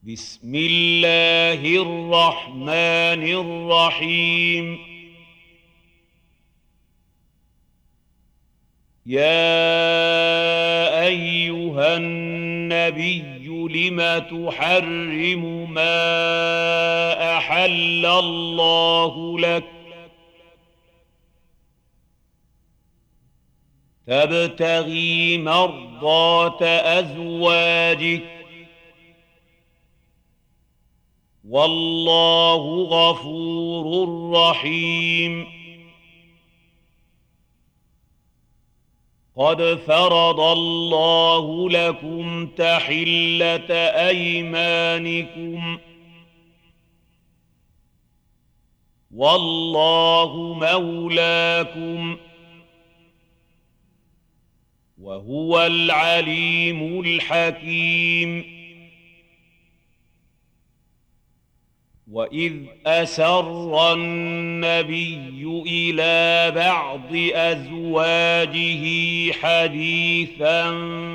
بسم الله الرحمن الرحيم. يا أيها النبي لم تحرم ما أحل الله لك تبتغي مرضات أزواجك والله غفور رحيم. قد فرض الله لكم تحلة أيمانكم والله مولاكم وهو العليم الحكيم. وإذ أسر النبي إلى بعض أزواجه حديثا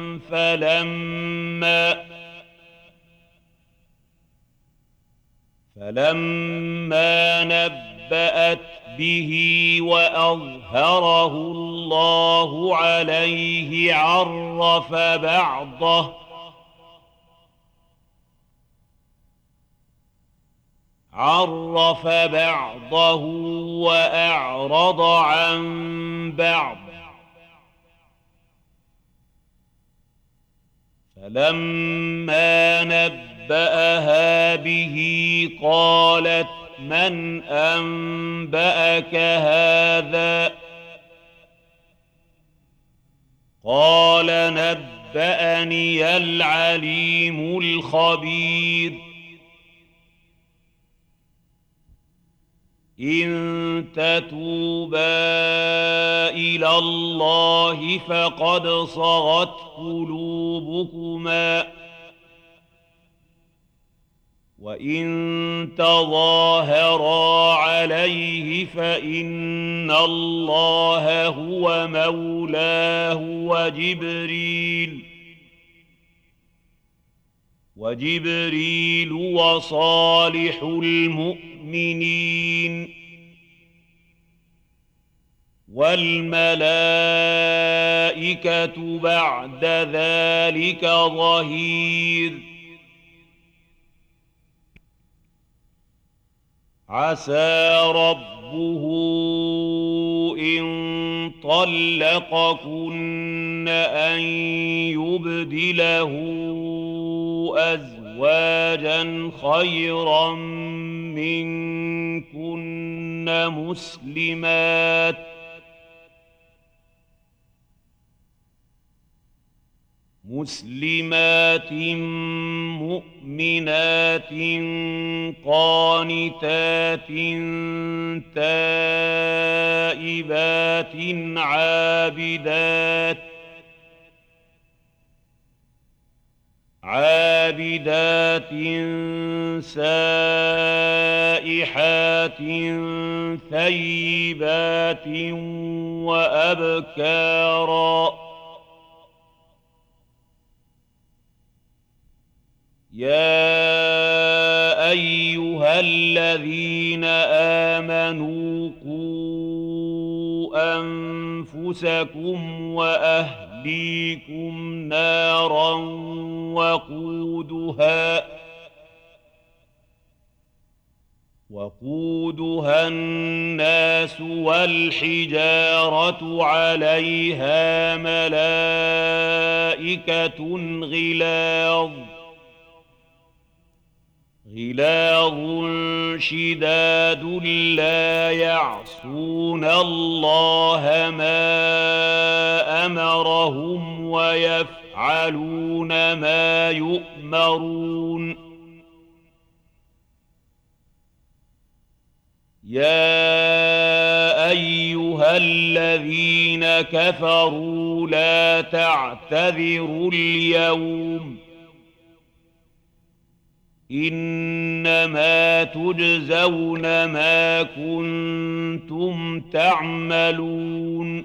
فلما نبأت به وأظهره الله عليه عرف بعضه وأعرض عن بعض. فلما نبأها به قالت من أنبأك هذا؟ قال نبأني العليم الخبير. إن تتوبا إلى الله فقد صغت قلوبكما وإن تظاهرا عليه فإن الله هو مولاه وجبريل وصالح المؤمنين والملائكة بعد ذلك ظهير. عسى ربه إن طلقكن أن يبدله أزواجا خيرا منكن مسلمات مؤمنات قانتات تائبات عابدات سائحات ثيبات وأبكارا. يا أيها الذين آمنوا قوا أنفسكم وأهليكم نارا وقودها الناس والحجارة عليها ملائكة غلاظ شداد لا يعصون الله ما أمرهم ويفعلون ما يؤمرون. يا أيها الذين كفروا لا تعتذروا اليوم إنما تجزون ما كنتم تعملون.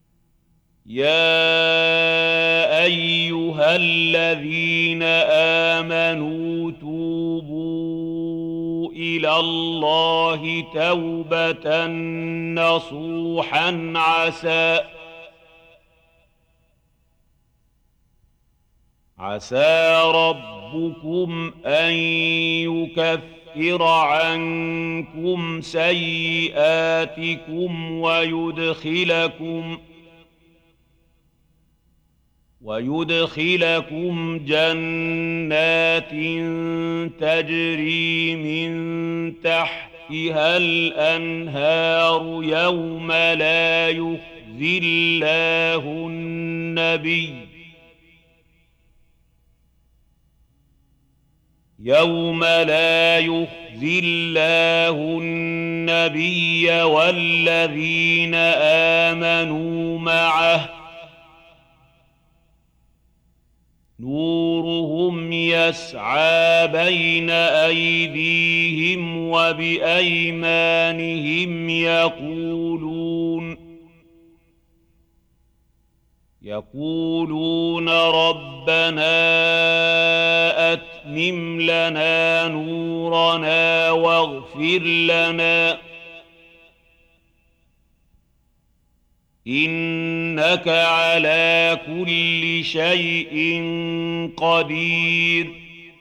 يا أيها الذين آمنوا توبوا إلى الله توبة نصوحا عسى ربكم أن يكفر عنكم سيئاتكم ويدخلكم جنات تجري من تحتها الأنهار يوم لا يخزي الله النبي والذين آمنوا معه نورهم يسعى بين أيديهم وبأيمانهم يقولون ربنا أتمم لنا نورنا واغفر لنا إنك على كل شيء قدير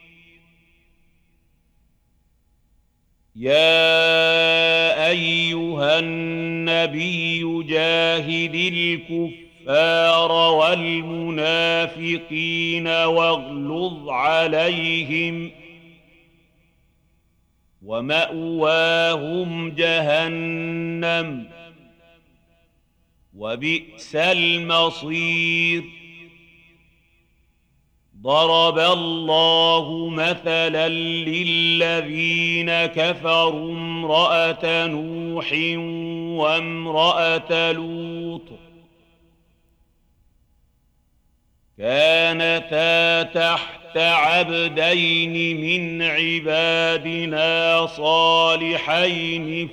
يا أيها النبي جاهد الكفار والمنافقين واغلظ عليهم ومأواهم جهنم وبئس المصير ضرب الله مثلا للذين كفروا امرأة نوح وامرأة لوط كانتا تحت عبدين من عبادنا صالحين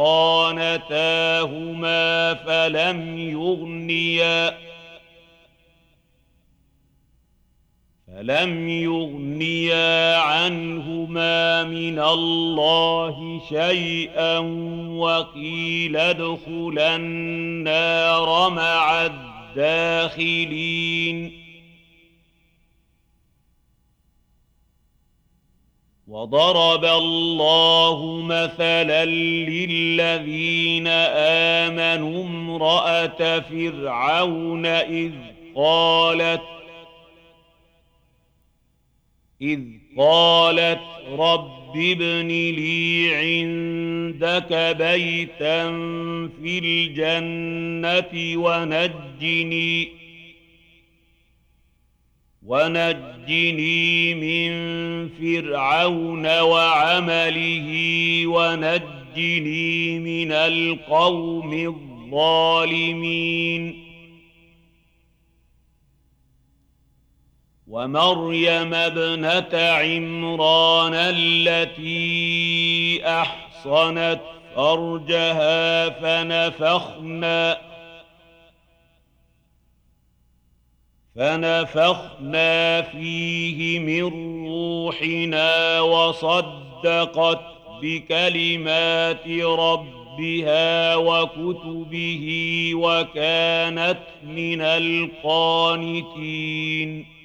فخانتاهما فلم يغنيا عنهما من الله شيئا وقيل ادخلا النار مع الداخلين وضرب الله مثلا للذين آمنوا امرأة فرعون إذ قالت رب ابن لي عندك بيتا في الجنة ونجني من فرعون وعمله ونجني من القوم الظالمين ومريم ابنة عمران التي أحصنت فرجها فنفخنا فيه من روحنا وصدقت بكلمات ربها وكتبه وكانت من القانتين